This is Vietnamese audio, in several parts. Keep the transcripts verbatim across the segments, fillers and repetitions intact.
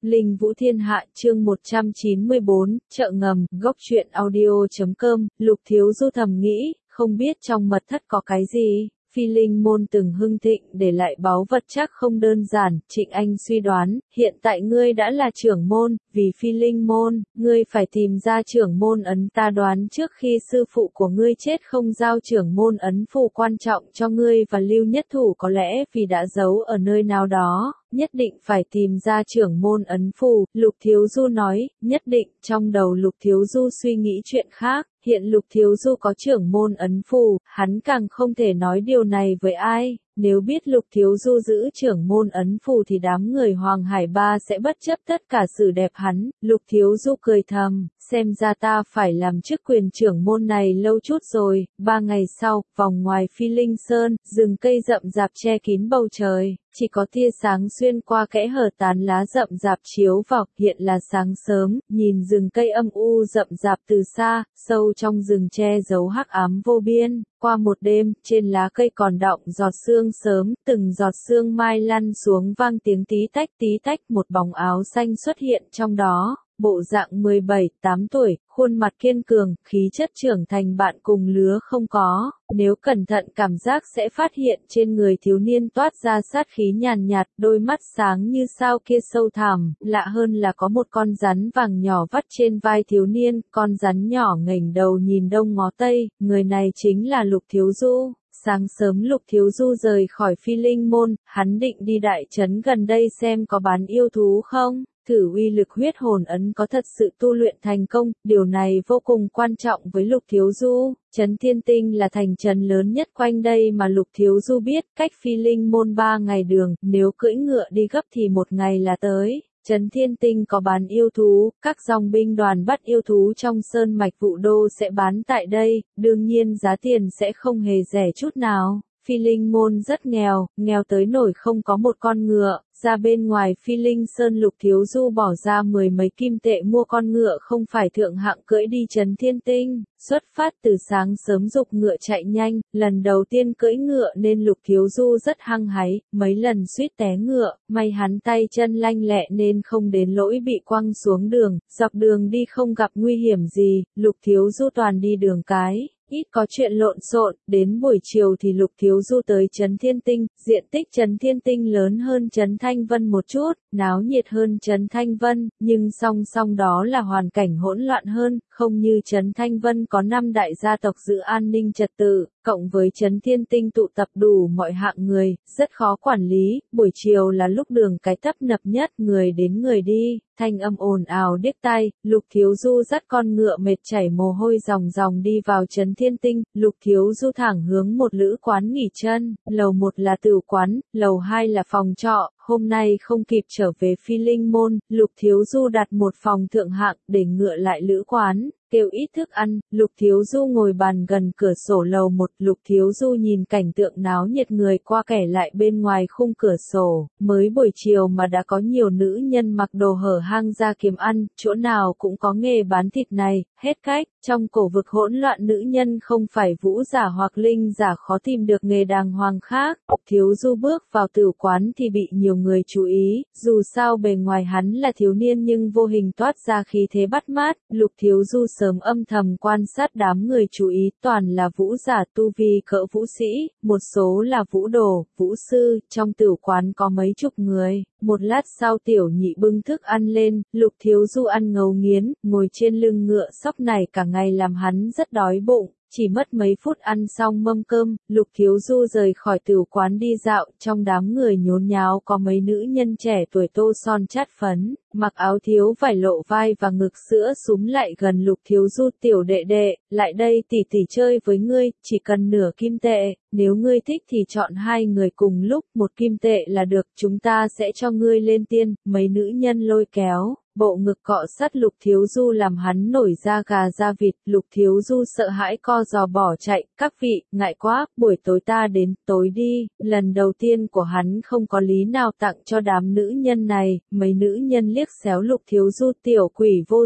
Linh Vũ Thiên Hạ chương một trăm chín mươi bốn, chợ ngầm, gốc truyện audio chấm com, Lục Thiếu Du thầm nghĩ, không biết trong mật thất có cái gì. Phi Linh môn từng hưng thịnh để lại báu vật chắc không đơn giản, Trịnh Anh suy đoán, hiện tại ngươi đã là trưởng môn, vì Phi Linh môn, ngươi phải tìm ra trưởng môn ấn, ta đoán trước khi sư phụ của ngươi chết không giao trưởng môn ấn phù quan trọng cho ngươi và Lưu Nhất Thủ có lẽ vì đã giấu ở nơi nào đó. Nhất định phải tìm ra trưởng môn ấn phù, Lục Thiếu Du nói, nhất định, trong đầu Lục Thiếu Du suy nghĩ chuyện khác, hiện Lục Thiếu Du có trưởng môn ấn phù, hắn càng không thể nói điều này với ai, nếu biết Lục Thiếu Du giữ trưởng môn ấn phù thì đám người Hoàng Hải Ba sẽ bất chấp tất cả sự đẹp hắn, Lục Thiếu Du cười thầm, xem ra ta phải làm chức quyền trưởng môn này lâu chút rồi, ba ngày sau, vòng ngoài Phi Linh Sơn, rừng cây rậm rạp che kín bầu trời. Chỉ có tia sáng xuyên qua kẽ hở tán lá rậm rạp chiếu vào, hiện là sáng sớm, nhìn rừng cây âm u rậm rạp từ xa, sâu trong rừng che giấu hắc ám vô biên, qua một đêm, trên lá cây còn đọng giọt sương sớm, từng giọt sương mai lăn xuống vang tiếng tí tách tí tách, một bóng áo xanh xuất hiện trong đó. Bộ dạng mười bảy, tám tuổi, khuôn mặt kiên cường, khí chất trưởng thành bạn cùng lứa không có, nếu cẩn thận cảm giác sẽ phát hiện trên người thiếu niên toát ra sát khí nhàn nhạt, đôi mắt sáng như sao kia sâu thẳm, lạ hơn là có một con rắn vàng nhỏ vắt trên vai thiếu niên, con rắn nhỏ nghềnh đầu nhìn đông ngó tây, người này chính là Lục Thiếu Du. Sáng sớm Lục Thiếu Du rời khỏi Phi Linh môn, hắn định đi đại trấn gần đây xem có bán yêu thú không. Thử uy lực huyết hồn ấn có thật sự tu luyện thành công, điều này vô cùng quan trọng với Lục Thiếu Du. Trấn Thiên Tinh là thành trấn lớn nhất quanh đây mà Lục Thiếu Du biết, cách Phi Linh môn ba ngày đường, nếu cưỡi ngựa đi gấp thì một ngày là tới. Trấn Thiên Tinh có bán yêu thú, các dòng binh đoàn bắt yêu thú trong sơn mạch Vũ Đô sẽ bán tại đây, đương nhiên giá tiền sẽ không hề rẻ chút nào. Phi Linh môn rất nghèo, nghèo tới nổi không có một con ngựa, ra bên ngoài Phi Linh Sơn Lục Thiếu Du bỏ ra mười mấy kim tệ mua con ngựa không phải thượng hạng cưỡi đi Trấn Thiên Tinh, xuất phát từ sáng sớm dục ngựa chạy nhanh, lần đầu tiên cưỡi ngựa nên Lục Thiếu Du rất hăng hái, mấy lần suýt té ngựa, may hắn tay chân lanh lẹ nên không đến lỗi bị quăng xuống đường, dọc đường đi không gặp nguy hiểm gì, Lục Thiếu Du toàn đi đường cái. Ít có chuyện lộn xộn, đến buổi chiều thì Lục Thiếu Du tới Trấn Thiên Tinh, diện tích Trấn Thiên Tinh lớn hơn Trấn Thanh Vân một chút, náo nhiệt hơn Trấn Thanh Vân, nhưng song song đó là hoàn cảnh hỗn loạn hơn, không như Trấn Thanh Vân có năm đại gia tộc giữ an ninh trật tự, cộng với Trấn Thiên Tinh tụ tập đủ mọi hạng người, rất khó quản lý, buổi chiều là lúc đường cái tấp nập nhất, người đến người đi. Thanh âm ồn ào điếc tai, Lục Thiếu Du dắt con ngựa mệt chảy mồ hôi ròng ròng đi vào Trấn Thiên Tinh, Lục Thiếu Du thẳng hướng một lữ quán nghỉ chân, lầu một là tửu quán, lầu hai là phòng trọ, hôm nay không kịp trở về Phi Linh môn, Lục Thiếu Du đặt một phòng thượng hạng để ngựa lại lữ quán. Kêu ít thức ăn, Lục Thiếu Du ngồi bàn gần cửa sổ lầu một, Lục Thiếu Du nhìn cảnh tượng náo nhiệt người qua kẻ lại bên ngoài khung cửa sổ, mới buổi chiều mà đã có nhiều nữ nhân mặc đồ hở hang ra kiếm ăn, chỗ nào cũng có nghề bán thịt này, hết cách, trong cổ vực hỗn loạn nữ nhân không phải vũ giả hoặc linh giả khó tìm được nghề đàng hoàng khác, Lục Thiếu Du bước vào tửu quán thì bị nhiều người chú ý, dù sao bề ngoài hắn là thiếu niên nhưng vô hình toát ra khí thế bắt mắt, Lục Thiếu Du sớm âm thầm quan sát đám người chú ý, toàn là vũ giả tu vi cỡ vũ sĩ, một số là vũ đồ, vũ sư, trong tửu quán có mấy chục người. Một lát sau tiểu nhị bưng thức ăn lên, Lục Thiếu Du ăn ngấu nghiến, ngồi trên lưng ngựa sóc này cả ngày làm hắn rất đói bụng. Chỉ mất mấy phút ăn xong mâm cơm, Lục Thiếu Du rời khỏi tửu quán đi dạo, trong đám người nhốn nháo có mấy nữ nhân trẻ tuổi tô son chát phấn, mặc áo thiếu vải lộ vai và ngực sữa súm lại gần Lục Thiếu Du, tiểu đệ đệ, lại đây tỷ tỷ chơi với ngươi, chỉ cần nửa kim tệ, nếu ngươi thích thì chọn hai người cùng lúc, một kim tệ là được, chúng ta sẽ cho ngươi lên tiên, mấy nữ nhân lôi kéo. Bộ ngực cọ sát Lục Thiếu Du làm hắn nổi da gà da vịt, Lục Thiếu Du sợ hãi co giò bỏ chạy, các vị, ngại quá, buổi tối ta đến, tối đi, lần đầu tiên của hắn không có lý nào tặng cho đám nữ nhân này, mấy nữ nhân liếc xéo Lục Thiếu Du, tiểu quỷ vô dụng,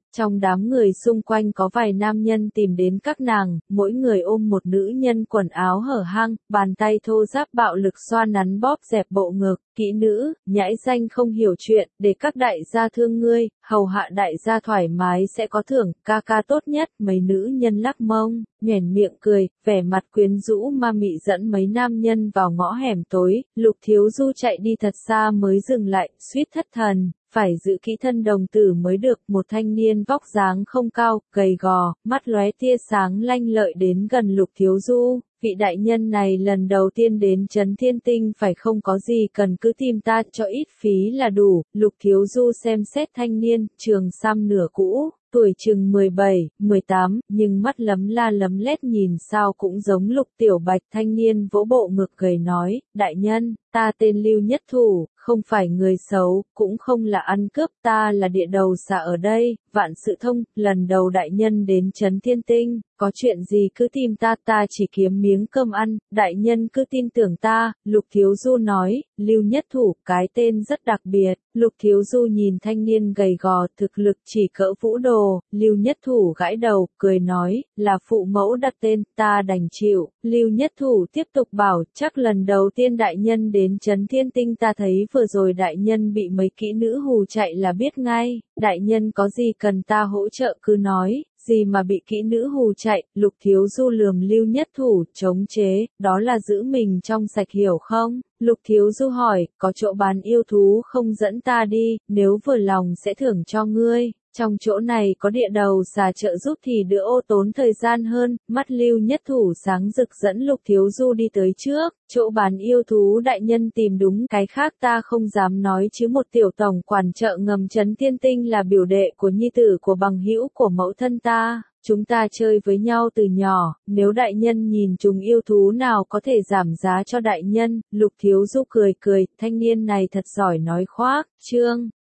Trong đám người xung quanh có vài nam nhân tìm đến các nàng, mỗi người ôm một nữ nhân quần áo hở hang, bàn tay thô ráp bạo lực xoa nắn bóp dẹp bộ ngực. Kỹ nữ, nhãi danh không hiểu chuyện, để các đại gia thương ngươi, hầu hạ đại gia thoải mái sẽ có thưởng, ca ca tốt nhất. Mấy nữ nhân lắc mông, nhoẻn miệng cười, vẻ mặt quyến rũ ma mị dẫn mấy nam nhân vào ngõ hẻm tối. Lục Thiếu Du chạy đi thật xa mới dừng lại, suýt thất thần. Phải giữ kỹ thân đồng tử mới được. Một thanh niên vóc dáng không cao, gầy gò, mắt lóe tia sáng lanh lợi đến gần Lục Thiếu Du. Vị đại nhân này lần đầu tiên đến Trấn Thiên Tinh phải không, có gì cần cứ tìm ta, cho ít phí là đủ. Lục Thiếu Du xem xét thanh niên, trường sam nửa cũ, tuổi chừng mười bảy, mười tám, nhưng mắt lấm la lấm lét nhìn sao cũng giống Lục Tiểu Bạch. Thanh niên vỗ bộ ngực gầy nói, đại nhân, ta tên Lưu Nhất Thủ, không phải người xấu, cũng không là ăn cướp, ta là địa đầu xà ở đây, Vạn Sự Thông. Lần đầu đại nhân đến Trấn Thiên Tinh, có chuyện gì cứ tìm ta, ta chỉ kiếm miếng cơm ăn, đại nhân cứ tin tưởng ta. Lục Thiếu Du nói. Lưu Nhất Thủ, cái tên rất đặc biệt. Lục Thiếu Du nhìn thanh niên gầy gò, thực lực chỉ cỡ vũ đồ. Lưu Nhất Thủ gãi đầu, cười nói, là phụ mẫu đặt tên, ta đành chịu. Lưu Nhất Thủ tiếp tục bảo, chắc lần đầu tiên đại nhân đến Trấn Thiên Tinh ta thấy vừa rồi đại nhân bị mấy kỹ nữ hù chạy là biết ngay. Đại nhân có gì cần ta hỗ trợ cứ nói. Gì mà bị kỹ nữ hù chạy? Lục Thiếu Du lườm Lưu Nhất Thủ, chống chế, đó là giữ mình trong sạch hiểu không? Lục Thiếu Du hỏi, có chỗ bán yêu thú không dẫn ta đi, nếu vừa lòng sẽ thưởng cho ngươi. Trong chỗ này có địa đầu xà trợ giúp thì đỡ ô tốn thời gian hơn. Mắt Lưu Nhất Thủ sáng rực dẫn Lục Thiếu Du đi tới trước. Chỗ bán yêu thú đại nhân tìm đúng, cái khác ta không dám nói chứ một tiểu tổng quản chợ ngầm Trấn Thiên Tinh là biểu đệ của nhi tử của bằng hữu của mẫu thân ta. Chúng ta chơi với nhau từ nhỏ, nếu đại nhân nhìn chúng yêu thú nào có thể giảm giá cho đại nhân. Lục Thiếu Du cười cười, thanh niên này thật giỏi nói khoác. Chương